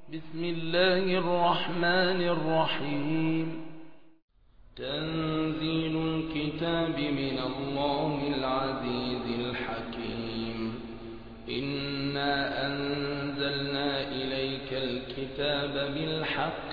بسم الله الرحمن الرحيم. تنزيل الكتاب من الله العزيز الحكيم. إنا أنزلنا إليك الكتاب بالحق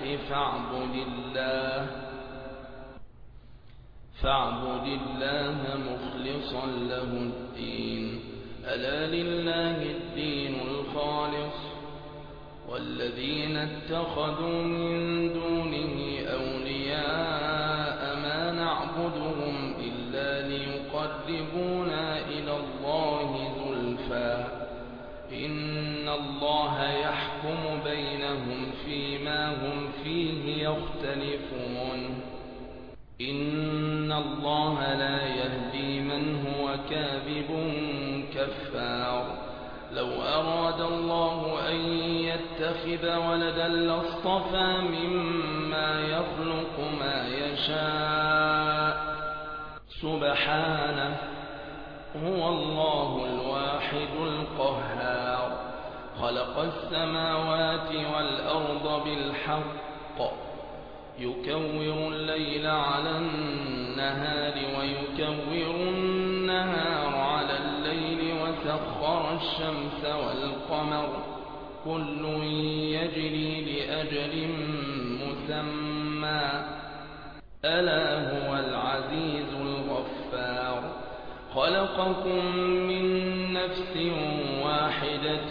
فاعبد الله مخلصا له الدين. ألا لله الدين الخالص والذين اتخذوا من دونه أولياء ما نعبدهم إلا ليقربونا إلى الله زلفى إن الله يحكم بينهم فيما هم فيه يختلفون. إن الله لا يهدي من هو كاذب كفار. لو أراد الله أن يتخذ ولدا لاصطفى مما يخلق ما يشاء سبحانه هو الله الواحد القهار. خلق السماوات والأرض بالحق يكور الليل على النهار ويكور النهار على الليل وسخر الشمس والقمر كل يجري لأجل مسمى ألا هو العزيز الغفار. خلقكم من نفس واحدة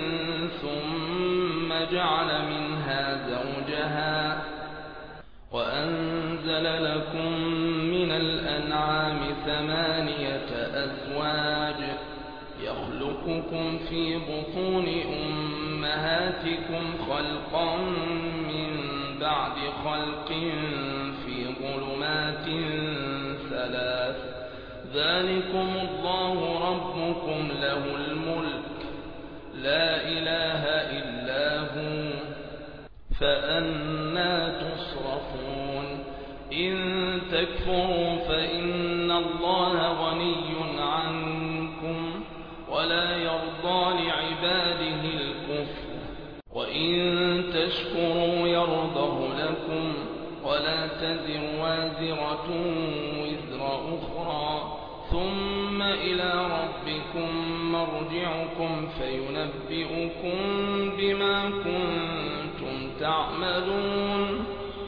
ثم جعل منها زوجها وأنزل لكم من الأنعام 8 أزواج يخلقكم في بطون أمهاتكم خلقا من بعد خلق في ظلمات 3 ذلكم الله ربكم له الملك لا إله إلا هو فأنى تصرفون. إن تكفروا فإن الله غني عنكم ولا يرضى لعباده الكفر وإن تشكروا يرضه لكم ولا تزر وازرة وزر أخرى ثم إلى ربكم مرجعكم فينبئكم بما كنتم تعملون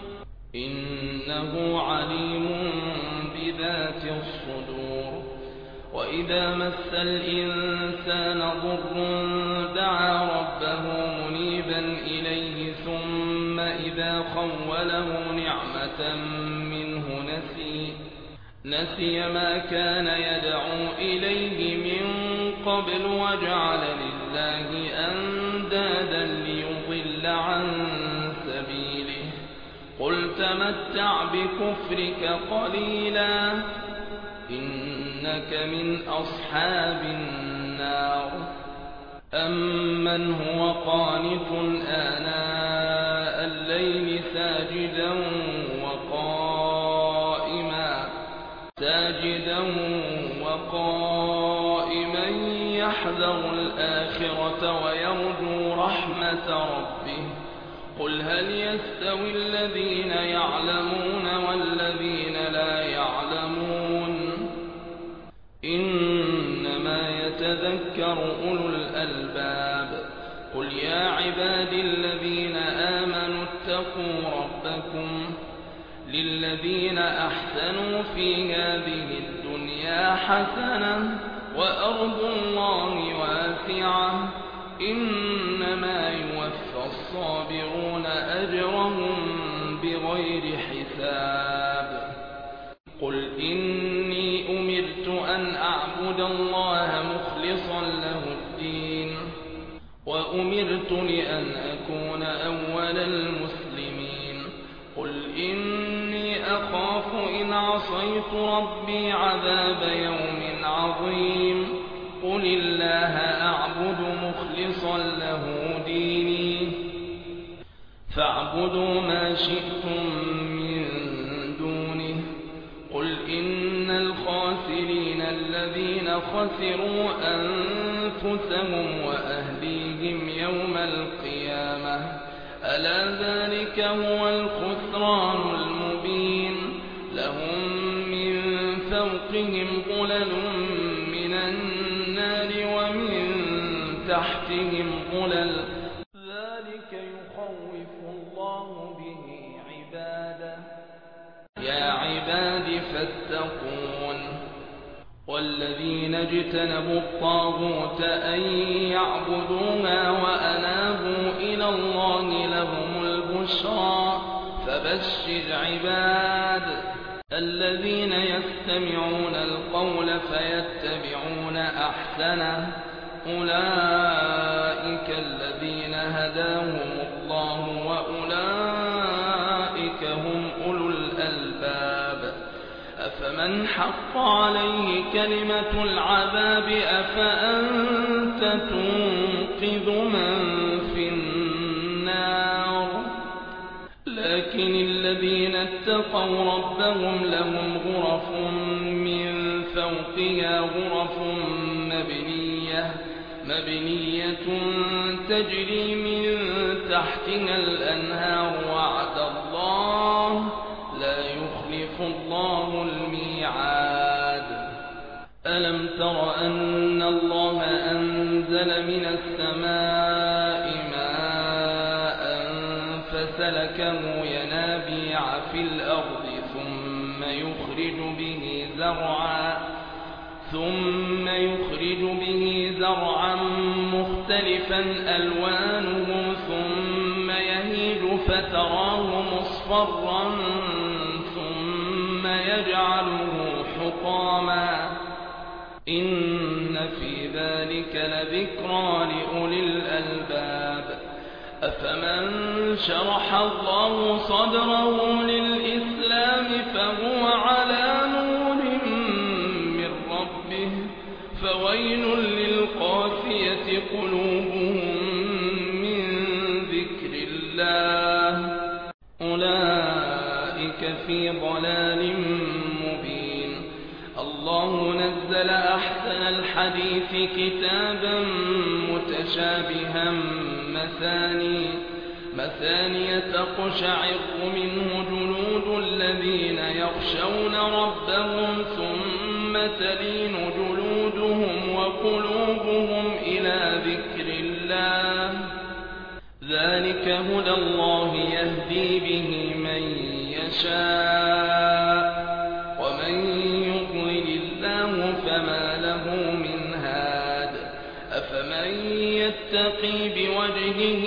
إنه عليم بذات الصدور. وإذا مس الإنسان ضر دعا ربه منيبا إليه ثم إذا خوله نعمة منه نسي ما كان يدعو إليه من قبل وجعل لله أندادا ليضل عن سبيله. قل تمتع بكفرك قليلا إنك من أصحاب النار. أمن هو قانت آناء الليل ساجدا وقائما يحذر الآخرة ويرجو رحمة ربه. قل هل يستوي الذين يعلمون والذين لا يعلمون إنما يتذكر أولو الألباب. قل يا عبادي الذين آمنوا اتقوا ربكم للذين أحسنوا في هذه الدنيا حسنة وأرض الله واسعة إنما يوفى الصابرون أجرهم بغير حساب. قل إني أمرت أن أعبد الله مخلصا له الدين وأمرت لأن أكون أول المسلمين. قل إني أخاف إن عصيت ربي عذاب يوم عظيم. قل الله أعبد مخلصا له ديني فاعبدوا ما شئتم من دونه. قل إن الخاسرين الذين خسروا أنفسهم وأهليهم يوم القيامة ألا ذلك هو الخسران المبين لهم من فوقهم ظلل من النار ومن تحتهم ظلل ذلك يخوف الله به عباده يا عباد فاتقون والذين اجتنبوا الطاغوت أن يعبدوها وأنابوا إلى الله لهم البشرى فبشر عباد الذين يستمعون القول فيتبعون أحسنه أولئك الذين هداهم الله وأولئك هم أولو الألباب أفمن حق عليه كلمة العذاب أفأنت تنقذ من في النار لكن الذين اتقوا ربهم لهم غرف من فوقها غرف مبنية تجري من تحتها الأنهار وعد الله لا يخلف الله الميعاد ألم تر أن الله أنزل من السماء ماء فسلكه ينابيع في الأرض ثم يخرج به زرعا مختلفا ألوانه ثم يهيج فتراه مصفرا ثم يجعله حطاما إن في ذلك لذكرى لأولي الألباب أفمن شرح الله صدره للإسلام فهو على نور من ربه فويل للقاسية قلوبهم من ذكر الله أولئك في ضلال مبين الله نزل أحسن الحديث كتابا متشابها مثاني تقشعر منه جلود الذين يخشون ربهم ثم تلين جلودهم وقلوبهم إلى ذكر الله ذلك هدى الله يهدي به من يشاء ومن يضلل الله فما له من هاد أفمن يتقي بوجهه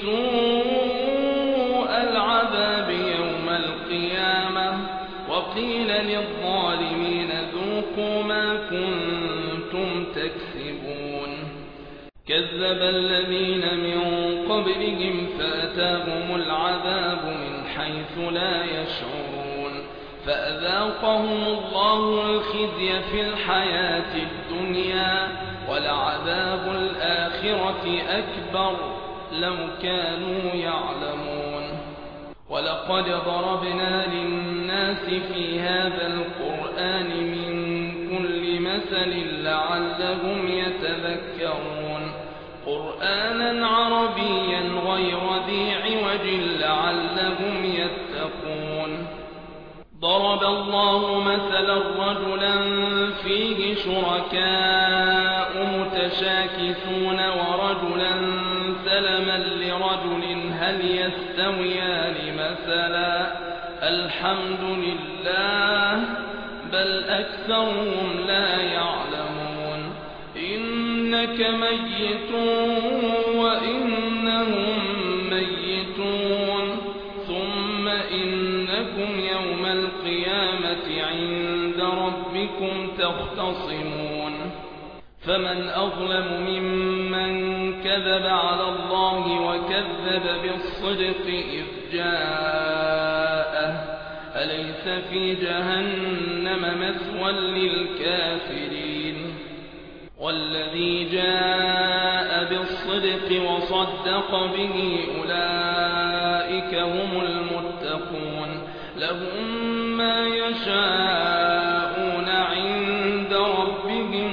سوء العذاب يوم القيامة وقيل للظالمين ذوقوا ما كنتم تكسبون كذب الذين من قبلهم فأتاهم العذاب من حيث لا يشعرون فأذاقهم الله الخزي في الحياة الدنيا ولعذاب الآخرة أكبر لو كانوا يعلمون ولقد ضربنا للناس في هذا القرآن من كل مثل لعلهم يتذكرون قرآنا عربيا غير ذي عوج لعلهم يتقون ضرب الله مثلا رجلا فيه شركاء متشاكسون ورجلا سلما لرجل هل يستويان مثلا الحمد لله بل أكثرهم لا يعلمون إنك ميت وإنهم ميتون ثم إنكم يوم القيامة عند ربكم تختصمون فمن أظلم ممن كذب على الله وكذب بالصدق إذ جاءه أليس في جهنم مثوى للكافرين والذي جاء بالصدق وصدق به أولئك هم المتقون لهم ما يشاءون عند ربهم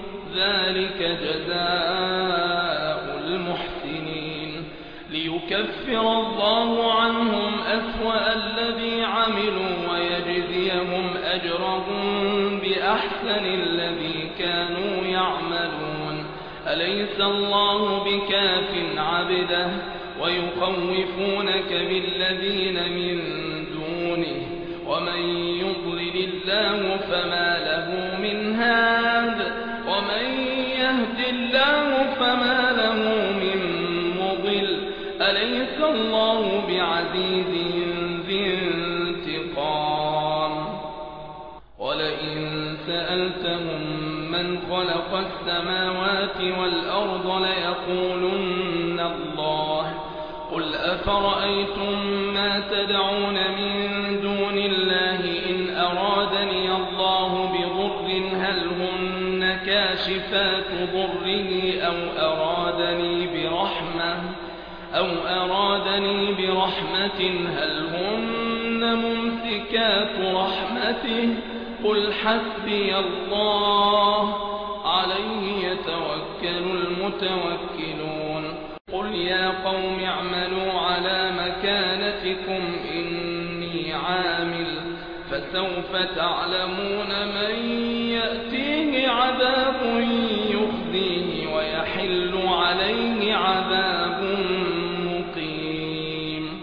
ذلك جزاء المحسنين ليكفر ليكفر الله عنهم أسوأ الذي عملوا ويجزيهم أجرهم بأحسن الذي كانوا يعملون. أليس الله بكاف عبده ويخوفونك بالذين من دونه ومن يضلل الله فما له من هاد ومن يهد الله فما له من مضل. أليس الله بعزيز ذي انتقام. ولئن سألتهم من خلق السماوات والأرض ليقولن الله. قل أفرأيتم ما تدعون من دون الله إن أرادني الله بضر هل هن كاشفات ضره أو أرادني برحمة هل هن ممسكات رحمته. قل حسبي الله عليه يتوكل المتوكلون. قل يا قوم اعملوا على مكانتكم إني عامل فسوف تعلمون من يأتيه عذاب يخزيه ويحل عليه عذاب مقيم.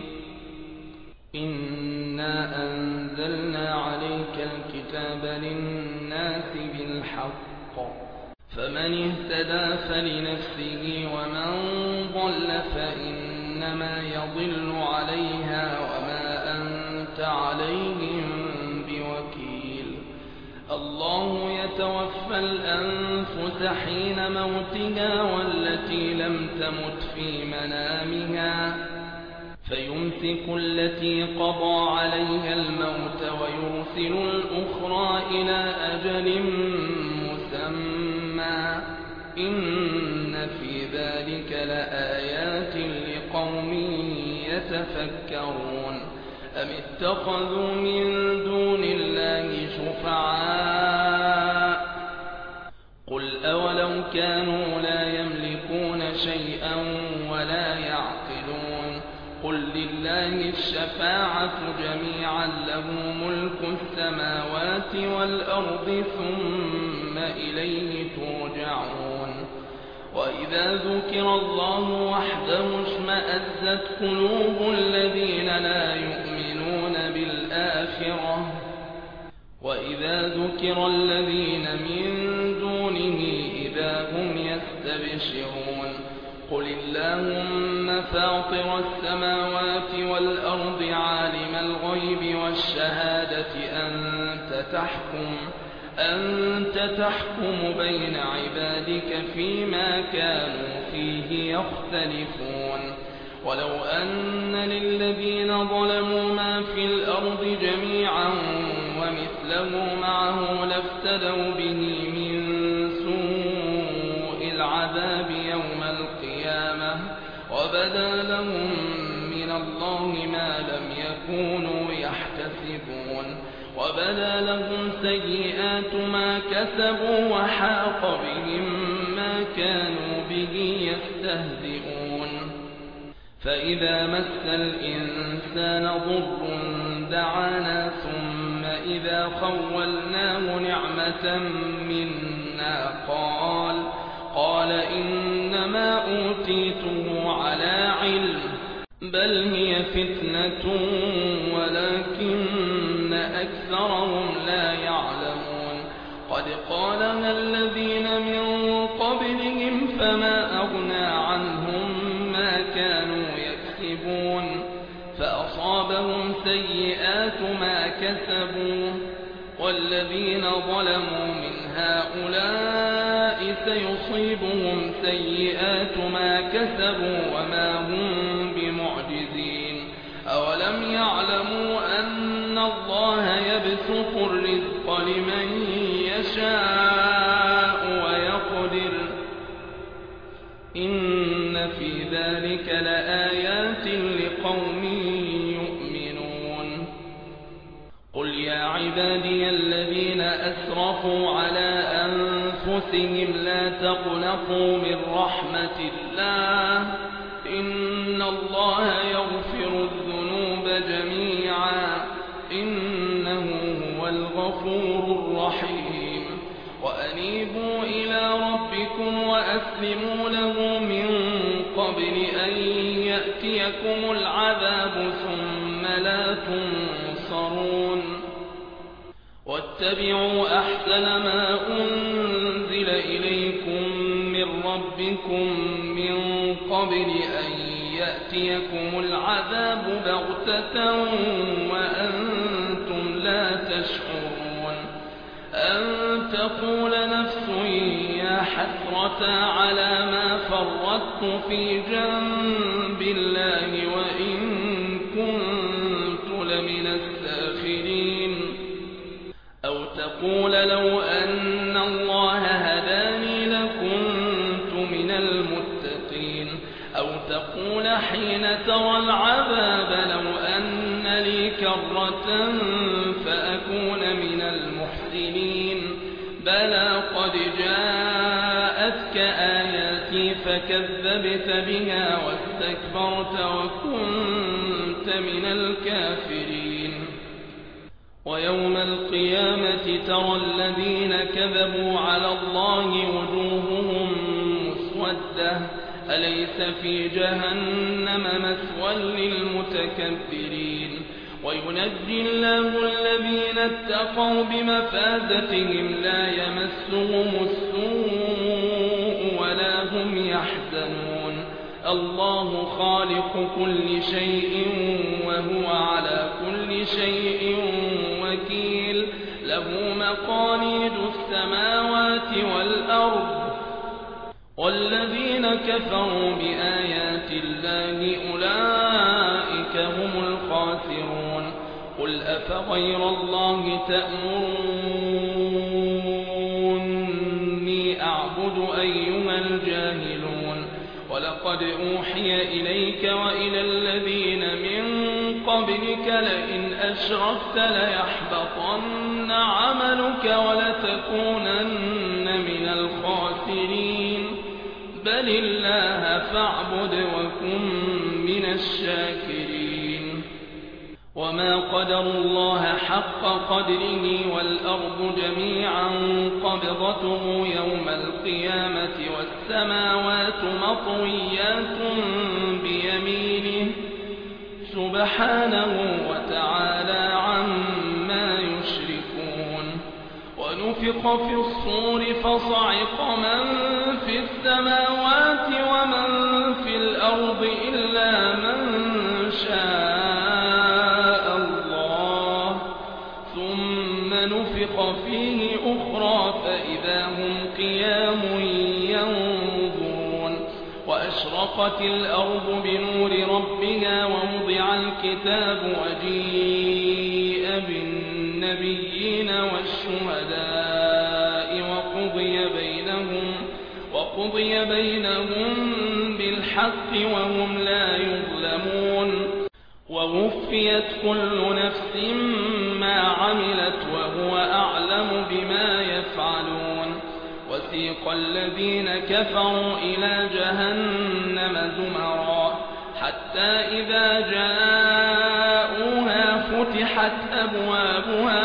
إنا أنزلنا عليك الكتاب للناس بالحق فمن اهتدى فلنفسه ومن ضل فإنما يضل عليها وما أنت عليهم بوكيل. الله يتوفى الأنفس حين موتها والتي لم تمت في منامها فيمسك التي قضى عليها الموت ويرسل الأخرى إلى أجل مسمى. إن في ذلك لآيات لقوم يتفكرون. أم اتخذوا من دون الله شفعاء قل أولو كانوا لا يملكون شيئا ولا يعقلون. قل لله الشفاعة جميعا له ملك السماوات والأرض ثم إليه ترجعون. وإذا ذكر الله وحده اشمأزت قلوب الذين لا يؤمنون بالآخرة وإذا ذكر الذين من دونه إذا هم يستبشرون. قل اللهم فاطر السماوات والأرض عالم الغيب والشهادة أنت تحكم بين عبادك فيما كانوا فيه يختلفون. ولو أن للذين ظلموا ما في الأرض جميعا ومثله معه لافتدوا به من سوء العذاب يوم القيامة وبدا لهم من الله ما لم يكونوا يحتسبون. وبدا لهم سيئات ما كسبوا وحاق بهم ما كانوا به يستهزئون. فإذا مس الإنسان ضر دعانا ثم إذا خولناه نعمة منا قال إنما أوتيته على علم بل هي فتنة ولكن أكثرهم لا يعلمون. قد قالها الذين من قبلهم فما أغنى عنهم ما كانوا يكسبون فأصابهم سيئات ما كسبوا والذين ظلموا من هؤلاء سيصيبهم سيئات ما كسبوا وما هم بمعجزين. أولم يعلموا أن الله يبسط الرزق لمن يشاء ويقدر إن في ذلك لآيات لقوم يؤمنون. قل يا عبادي الذين أسرفوا على أنفسهم لا تقنطوا من رحمة الله إن الله يغفر الذنوب جميعا إنه هو الغفور الرحيم وأنيبوا إلى ربكم وأسلموا له من قبل أن يأتيكم العذاب ثم لا تنصرون واتبعوا أحسن ما أنزل إليكم من ربكم من قبل أن يأتيكم العذاب بغتة وأنتم لا تشعرون أن تقول نفس يا حسرة على ما فرطت في جنب الله وإن كنت لمن الساخرين أو تقول لو أن الله هداني لكنت من المتقين أو تقول حين ترى العذاب لو أن لي كرة فأكون من المحسنين بلى قد جاءتك آياتي فكذبت بها واستكبرت وكنت من الكافرين ويوم القيامة ترى الذين كذبوا على الله وجوههم مسودة أليس في جهنم مثوى للمتكبرين وينجي الله الذين اتقوا بمفازتهم لا يمسهم السوء ولا هم يحزنون الله خالق كل شيء وهو على كل شيء وكيل له مقاليد السماوات والأرض والذين كفروا بآيات الله أولئك هم الخاسرون قل أفغير الله تأمروني أعبد أيها الجاهلون ولقد أوحي إليك وإلى الذين من قبلك لئن أشركت ليحبطن عملك ولتكونن من الخاسرين بل الله فاعبد وكن من الشاكرين وما قدروا الله حق قدره والأرض جميعا قبضته يوم القيامة والسماوات مطويات بيمينه سبحانه وتعالى عما يشركون ونفخ في الصور فصعق من في السماوات ومن في الأرض إلا من شاء الله ثم نفخ فيه أخرى فإذا هم قيام ينظرون وأشرقت الأرض بنور ربها ووضع الكتاب وجيء بالنبيين والشهداء وقضي بينهم بالحق وهم لا يظلمون ووفيت كل نفس ما عملت وهو أعلم بما يفعلون وسيق الذين كفروا إلى جهنم زمرا حتى إذا جاءوها فتحت أبوابها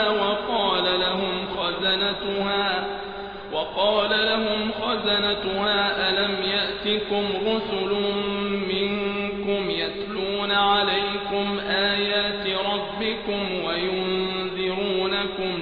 وقال لهم خزنتها ألم يأتكم رسل منكم يتلون عليكم آيات ربكم وينذرونكم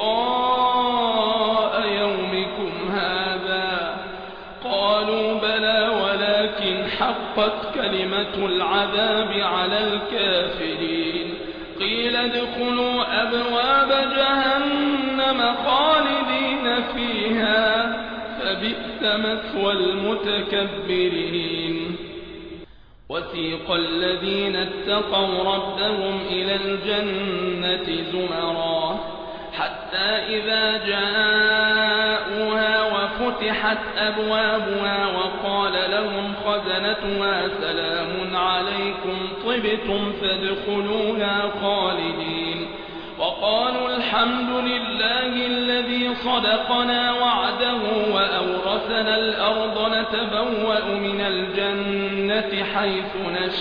لقاء يومكم هذا قالوا بلى ولكن حقت كلمة العذاب على الكافرين قيل ادخلوا أبواب جهنم خالدين فيها فبئس مثوى المتكبرين وسيق الذين اتقوا ربهم إلى الجنة زمرا حتى إذا جاءوها وفتحت أبوابها وقال لهم خزنتها سلام عليكم طبتم فادخلوها خالدين وقالوا الحمد لله الذي صدقنا وعده وأورثنا الأرض نتبوأ من الجنة حيث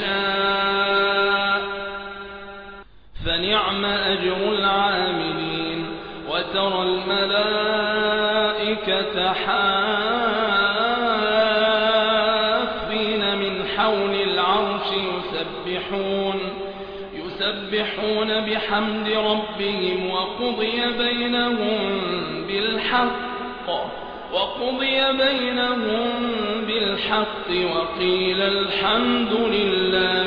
نشاء فنعم أجر العاملين وترى الملائكة حافين من حول العرش يسبحون بحمد ربهم وقضي بينهم بالحق وقيل الحمد لله